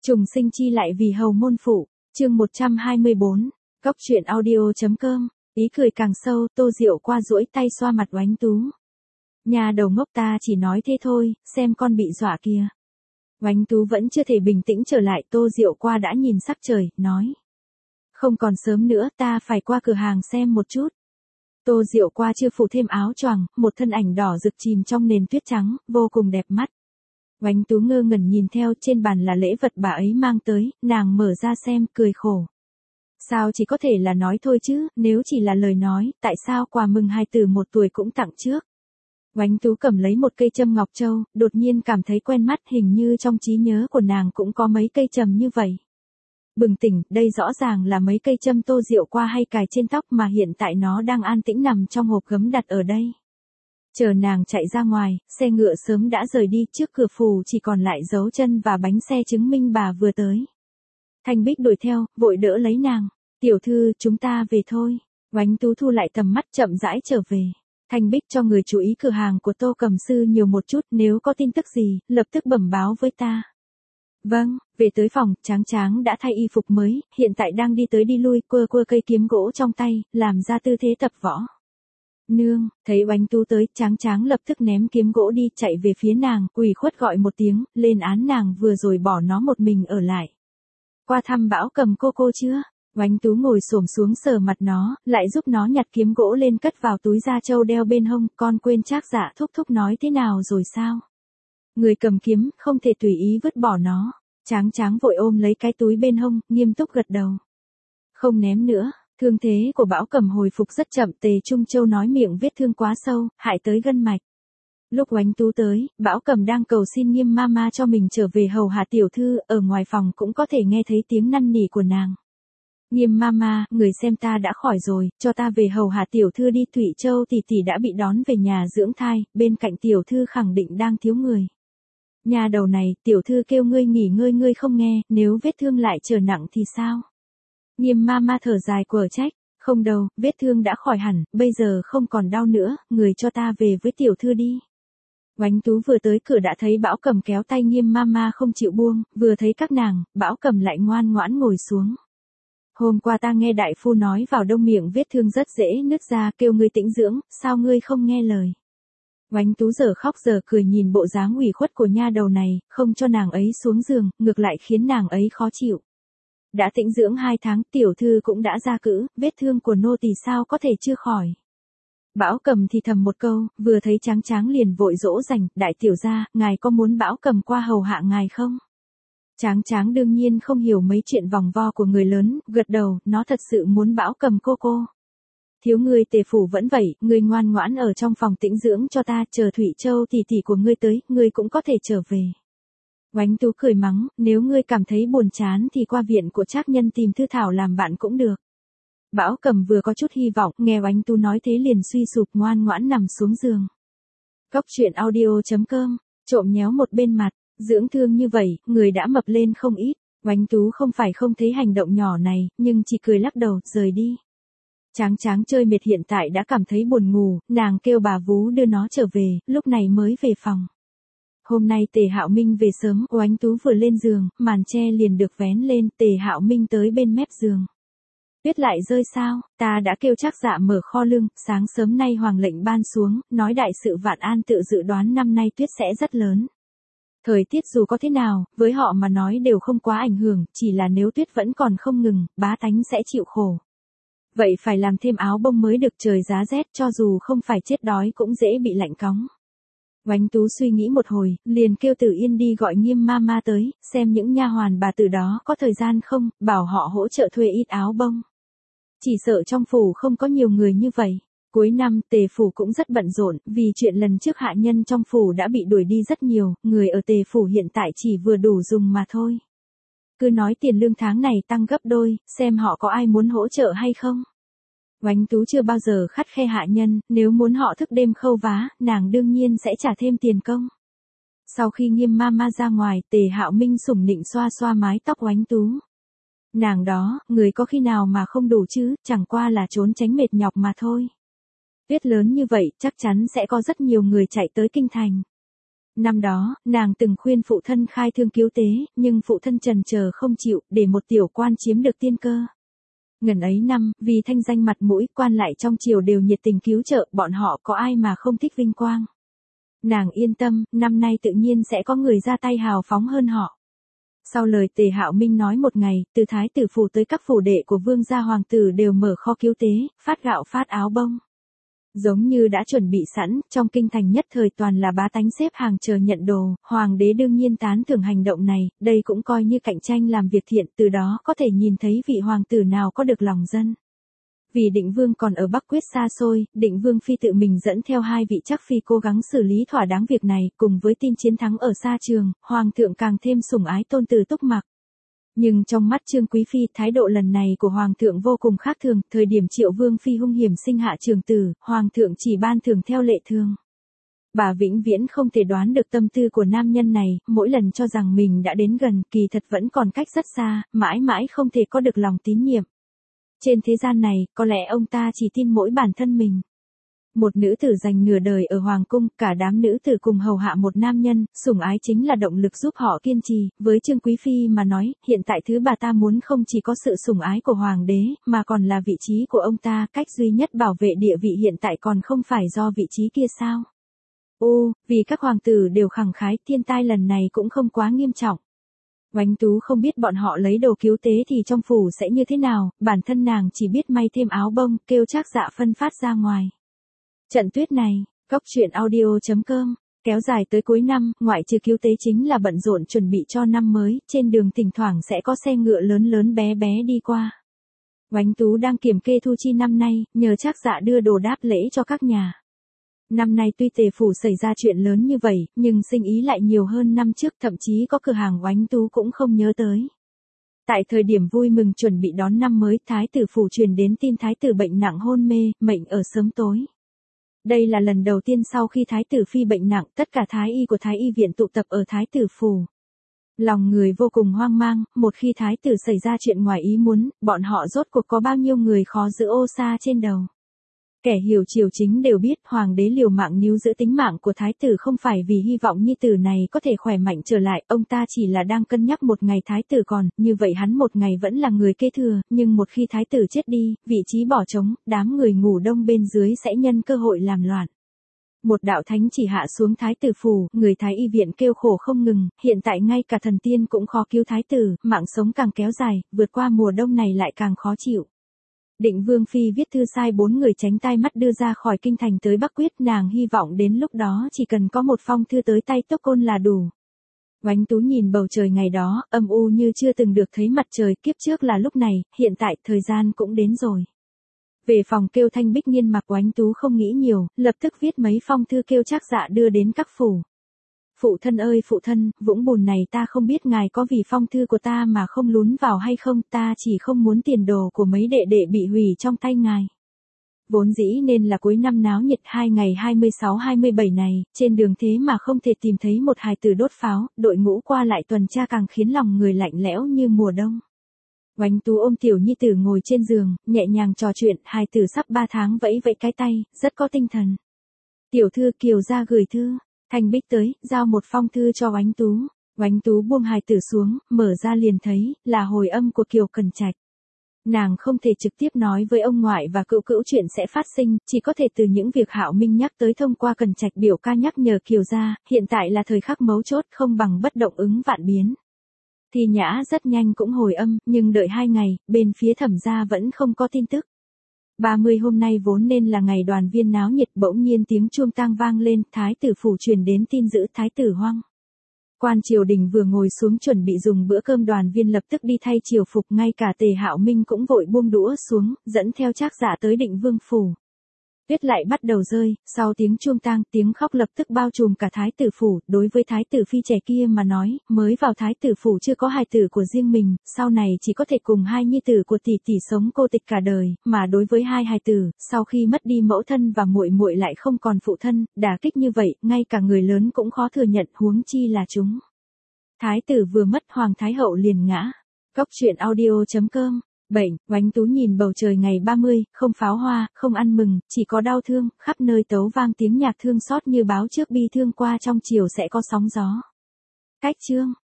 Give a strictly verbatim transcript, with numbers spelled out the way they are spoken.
Trùng sinh chi lại vì hầu môn phụ, chương một trăm hai mươi bốn, Góc truyện audio.com, ý cười càng sâu, Tô Diệu qua duỗi tay xoa mặt Oánh Tú. Nhà đầu ngốc ta chỉ nói thế thôi, xem con bị dọa kìa. Oánh Tú vẫn chưa thể bình tĩnh trở lại, Tô Diệu qua đã nhìn sắc trời, nói. Không còn sớm nữa, ta phải qua cửa hàng xem một chút. Tô Diệu qua chưa phủ thêm áo choàng, một thân ảnh đỏ rực chìm trong nền tuyết trắng, vô cùng đẹp mắt. Oánh Tú ngơ ngẩn nhìn theo, trên bàn là lễ vật bà ấy mang tới, nàng mở ra xem, cười khổ. Sao chỉ có thể là nói thôi chứ, nếu chỉ là lời nói, tại sao quà mừng hài tử một tuổi cũng tặng trước. Oánh Tú cầm lấy một cây châm ngọc châu, đột nhiên cảm thấy quen mắt, hình như trong trí nhớ của nàng cũng có mấy cây châm như vậy. Bừng tỉnh, đây rõ ràng là mấy cây châm Tô Diệu qua hay cài trên tóc mà hiện tại nó đang an tĩnh nằm trong hộp gấm đặt ở đây. Chờ nàng chạy ra ngoài, xe ngựa sớm đã rời đi, trước cửa phủ chỉ còn lại dấu chân và bánh xe chứng minh bà vừa tới. Thanh Bích đuổi theo, vội đỡ lấy nàng. Tiểu thư, chúng ta về thôi. Oánh Tú thu lại tầm mắt, chậm rãi trở về. Thanh Bích cho người chú ý cửa hàng của Tô Cầm Sư nhiều một chút, nếu có tin tức gì, lập tức bẩm báo với ta. Vâng, về tới phòng, Tráng Tráng đã thay y phục mới, hiện tại đang đi tới đi lui, quơ quơ cây kiếm gỗ trong tay, làm ra tư thế tập võ. Nương, thấy Oánh Tú tới, Tráng Tráng lập tức ném kiếm gỗ đi, chạy về phía nàng, ủy khuất gọi một tiếng, lên án nàng vừa rồi bỏ nó một mình ở lại. Qua thăm Bảo Cầm cô cô chưa? Oánh Tú ngồi xổm xuống sờ mặt nó, lại giúp nó nhặt kiếm gỗ lên cất vào túi da trâu đeo bên hông, con quên Trác Dạ thúc thúc nói thế nào rồi sao? Người cầm kiếm, không thể tùy ý vứt bỏ nó. Tráng Tráng vội ôm lấy cái túi bên hông, nghiêm túc gật đầu. Không ném nữa. Thương thế của Bảo Cầm hồi phục rất chậm, Tề Trung Châu nói miệng vết thương quá sâu, hại tới gân mạch. Lúc Oánh Tú tới, Bảo Cầm đang cầu xin Nghiêm Mama cho mình trở về hầu hạ tiểu thư, ở ngoài phòng cũng có thể nghe thấy tiếng năn nỉ của nàng. Nghiêm Mama, người xem ta đã khỏi rồi, cho ta về hầu hạ tiểu thư đi. Thủy Châu tỷ tỷ đã bị đón về nhà dưỡng thai, bên cạnh tiểu thư khẳng định đang thiếu người. Nhà đầu này, tiểu thư kêu ngươi nghỉ ngơi ngươi không nghe, nếu vết thương lại trở nặng thì sao? Nghiêm Mama thở dài quở trách, không đâu, vết thương đã khỏi hẳn, bây giờ không còn đau nữa, người cho ta về với tiểu thư đi. Oánh Tú vừa tới cửa đã thấy Bảo Cầm kéo tay Nghiêm Mama không chịu buông, vừa thấy các nàng, Bảo Cầm lại ngoan ngoãn ngồi xuống. Hôm qua ta nghe đại phu nói vào đông miệng vết thương rất dễ nứt ra, kêu ngươi tĩnh dưỡng, sao ngươi không nghe lời. Oánh Tú giờ khóc giờ cười nhìn bộ dáng ủy khuất của nha đầu này, không cho nàng ấy xuống giường, ngược lại khiến nàng ấy khó chịu. Đã tĩnh dưỡng hai tháng, tiểu thư cũng đã ra cữ, vết thương của nô tỳ sao có thể chưa khỏi. Bảo Cầm thì thầm một câu, vừa thấy Tráng Tráng liền vội dỗ dành, đại tiểu gia, ngài có muốn Bảo Cầm qua hầu hạ ngài không? Tráng Tráng đương nhiên không hiểu mấy chuyện vòng vo của người lớn, gật đầu, nó thật sự muốn Bảo Cầm cô cô. Thiếu ngươi Tề phủ vẫn vậy, ngươi ngoan ngoãn ở trong phòng tĩnh dưỡng cho ta, chờ Thủy Châu tỷ tỷ của ngươi tới, ngươi cũng có thể trở về. Oánh Tú cười mắng, nếu ngươi cảm thấy buồn chán thì qua viện của Trác Nhân tìm Thư Thảo làm bạn cũng được. Bảo Cầm vừa có chút hy vọng, nghe Oánh Tú nói thế liền suy sụp ngoan ngoãn nằm xuống giường. Góc truyện audio.com, trộm nhéo một bên mặt, dưỡng thương như vậy, người đã mập lên không ít. Oánh Tú không phải không thấy hành động nhỏ này, nhưng chỉ cười lắc đầu, rời đi. Tráng Tráng chơi mệt hiện tại đã cảm thấy buồn ngủ, nàng kêu bà vú đưa nó trở về, lúc này mới về phòng. Hôm nay Tề Hạo Minh về sớm, Oánh Tú vừa lên giường, màn che liền được vén lên, Tề Hạo Minh tới bên mép giường. Tuyết lại rơi sao, ta đã kêu Trác Dạ mở kho lương, sáng sớm nay hoàng lệnh ban xuống, nói đại sự Vạn An tự dự đoán năm nay tuyết sẽ rất lớn. Thời tiết dù có thế nào, với họ mà nói đều không quá ảnh hưởng, chỉ là nếu tuyết vẫn còn không ngừng, bá tánh sẽ chịu khổ. Vậy phải làm thêm áo bông mới được, trời giá rét, cho dù không phải chết đói cũng dễ bị lạnh cóng. Oánh Tú suy nghĩ một hồi, liền kêu Tử Yên đi gọi Nghiêm Mama tới, xem những nha hoàn bà tử đó có thời gian không, bảo họ hỗ trợ thuê ít áo bông. Chỉ sợ trong phủ không có nhiều người như vậy. Cuối năm Tề phủ cũng rất bận rộn, vì chuyện lần trước hạ nhân trong phủ đã bị đuổi đi rất nhiều, người ở Tề phủ hiện tại chỉ vừa đủ dùng mà thôi. Cứ nói tiền lương tháng này tăng gấp đôi, xem họ có ai muốn hỗ trợ hay không. Oánh Tú chưa bao giờ khắt khe hạ nhân, nếu muốn họ thức đêm khâu vá, nàng đương nhiên sẽ trả thêm tiền công. Sau khi Nghiêm Mama ra ngoài, Tề Hạo Minh sủng nịnh xoa xoa mái tóc Oánh Tú. Nàng đó, người có khi nào mà không đủ chứ, chẳng qua là trốn tránh mệt nhọc mà thôi. Tuyết lớn như vậy, chắc chắn sẽ có rất nhiều người chạy tới kinh thành. Năm đó, nàng từng khuyên phụ thân khai thương cứu tế, nhưng phụ thân trần chờ không chịu, để một tiểu quan chiếm được tiên cơ. Ngần ấy năm, vì thanh danh mặt mũi, quan lại trong triều đều nhiệt tình cứu trợ, bọn họ có ai mà không thích vinh quang. Nàng yên tâm, năm nay tự nhiên sẽ có người ra tay hào phóng hơn họ. Sau lời Tề Hạo Minh nói một ngày, từ thái tử phủ tới các phủ đệ của vương gia hoàng tử đều mở kho cứu tế, phát gạo phát áo bông. Giống như đã chuẩn bị sẵn, trong kinh thành nhất thời toàn là bá tánh xếp hàng chờ nhận đồ, hoàng đế đương nhiên tán thưởng hành động này, đây cũng coi như cạnh tranh làm việc thiện, từ đó có thể nhìn thấy vị hoàng tử nào có được lòng dân. Vì định vương còn ở Bắc Quyết xa xôi, định vương phi tự mình dẫn theo hai vị chắc phi cố gắng xử lý thỏa đáng việc này, cùng với tin chiến thắng ở xa trường, hoàng thượng càng thêm sủng ái tôn tử Túc Mặc. Nhưng trong mắt Trương Quý Phi, thái độ lần này của Hoàng thượng vô cùng khác thường, thời điểm Triệu Vương Phi hung hiểm sinh hạ trường tử, Hoàng thượng chỉ ban thưởng theo lệ thường. Bà vĩnh viễn không thể đoán được tâm tư của nam nhân này, mỗi lần cho rằng mình đã đến gần, kỳ thật vẫn còn cách rất xa, mãi mãi không thể có được lòng tín nhiệm. Trên thế gian này, có lẽ ông ta chỉ tin mỗi bản thân mình. Một nữ tử dành nửa đời ở hoàng cung, cả đám nữ tử cùng hầu hạ một nam nhân, sủng ái chính là động lực giúp họ kiên trì, với Trương Quý Phi mà nói, hiện tại thứ bà ta muốn không chỉ có sự sủng ái của hoàng đế, mà còn là vị trí của ông ta, cách duy nhất bảo vệ địa vị hiện tại còn không phải do vị trí kia sao? Ô, vì các hoàng tử đều khẳng khái, thiên tai lần này cũng không quá nghiêm trọng. Oánh Tú không biết bọn họ lấy đồ cứu tế thì trong phủ sẽ như thế nào, bản thân nàng chỉ biết may thêm áo bông, kêu Trác Dạ phân phát ra ngoài. Trận tuyết này, cốc truyện audio chấm com, kéo dài tới cuối năm, ngoại trừ cứu tế chính là bận rộn chuẩn bị cho năm mới, trên đường thỉnh thoảng sẽ có xe ngựa lớn lớn bé bé đi qua. Oánh Tú đang kiểm kê thu chi năm nay, nhờ Trác Dạ đưa đồ đáp lễ cho các nhà. Năm nay tuy Tề phủ xảy ra chuyện lớn như vậy, nhưng sinh ý lại nhiều hơn năm trước, thậm chí có cửa hàng Oánh Tú cũng không nhớ tới. Tại thời điểm vui mừng chuẩn bị đón năm mới, thái tử phủ truyền đến tin thái tử bệnh nặng hôn mê, mệnh ở sớm tối. Đây là lần đầu tiên sau khi thái tử phi bệnh nặng, tất cả thái y của thái y viện tụ tập ở thái tử phủ. Lòng người vô cùng hoang mang, một khi thái tử xảy ra chuyện ngoài ý muốn, bọn họ rốt cuộc có bao nhiêu người khó giữ ô sa trên đầu. Kẻ hiểu triều chính đều biết hoàng đế liều mạng níu giữ tính mạng của thái tử không phải vì hy vọng nhi tử này có thể khỏe mạnh trở lại, ông ta chỉ là đang cân nhắc một ngày thái tử còn, như vậy hắn một ngày vẫn là người kế thừa, nhưng một khi thái tử chết đi, vị trí bỏ trống, đám người ngủ đông bên dưới sẽ nhân cơ hội làm loạn. Một đạo thánh chỉ hạ xuống thái tử phủ, người thái y viện kêu khổ không ngừng, hiện tại ngay cả thần tiên cũng khó cứu thái tử, mạng sống càng kéo dài, vượt qua mùa đông này lại càng khó chịu. Định Vương Phi viết thư sai bốn người tránh tai mắt đưa ra khỏi kinh thành tới Bắc Quyết, nàng hy vọng đến lúc đó chỉ cần có một phong thư tới tay Tốc Côn là đủ. Oánh Tú nhìn bầu trời ngày đó, âm u như chưa từng được thấy mặt trời, kiếp trước là lúc này, hiện tại thời gian cũng đến rồi. Về phòng kêu Thanh Bích Nghiên mặc, Oánh Tú không nghĩ nhiều, lập tức viết mấy phong thư kêu Trác Dạ đưa đến các phủ. Phụ thân ơi phụ thân, vũng bùn này ta không biết ngài có vì phong thư của ta mà không lún vào hay không, ta chỉ không muốn tiền đồ của mấy đệ đệ bị hủy trong tay ngài. Vốn dĩ nên là cuối năm náo nhiệt hai ngày hai mươi sáu hai mươi bảy này, trên đường thế mà không thể tìm thấy một hài tử đốt pháo, đội ngũ qua lại tuần tra càng khiến lòng người lạnh lẽo như mùa đông. Oánh Tú ôm tiểu nhi tử ngồi trên giường, nhẹ nhàng trò chuyện, hài tử sắp ba tháng vẫy vẫy cái tay, rất có tinh thần. Tiểu thư Kiều ra gửi thư. Thanh Bích tới, giao một phong thư cho Oánh Tú. Oánh Tú buông hài tử xuống, mở ra liền thấy, là hồi âm của Kiều Cần Trạch. Nàng không thể trực tiếp nói với ông ngoại và cữu cữu chuyện sẽ phát sinh, chỉ có thể từ những việc Hạo Minh nhắc tới thông qua Cần Trạch biểu ca nhắc nhở Kiều ra, hiện tại là thời khắc mấu chốt, không bằng bất động ứng vạn biến. Thì Nhã rất nhanh cũng hồi âm, nhưng đợi hai ngày, bên phía Thẩm gia vẫn không có tin tức. ba mươi hôm nay vốn nên là ngày đoàn viên náo nhiệt, bỗng nhiên tiếng chuông tang vang lên, thái tử phủ truyền đến tin giữ thái tử hoang. Quan triều đình vừa ngồi xuống chuẩn bị dùng bữa cơm, đoàn viên lập tức đi thay triều phục, ngay cả Tề Hạo Minh cũng vội buông đũa xuống, dẫn theo Trác Dạ tới Định Vương phủ. Tuyết lại bắt đầu rơi, sau tiếng chuông tang, tiếng khóc lập tức bao trùm cả thái tử phủ, đối với thái tử phi trẻ kia mà nói, mới vào thái tử phủ chưa có hài tử của riêng mình, sau này chỉ có thể cùng hai nhi tử của tỷ tỷ sống cô tịch cả đời, mà đối với hai hài tử, sau khi mất đi mẫu thân và muội muội lại không còn phụ thân, đả kích như vậy, ngay cả người lớn cũng khó thừa nhận, huống chi là chúng. Thái tử vừa mất, hoàng thái hậu liền ngã. Cốc truyện audio chấm com Bệnh, Oánh Tú nhìn bầu trời ngày ba mươi, không pháo hoa, không ăn mừng, chỉ có đau thương, khắp nơi tấu vang tiếng nhạc thương xót như báo trước bi thương qua trong chiều sẽ có sóng gió. Cách chương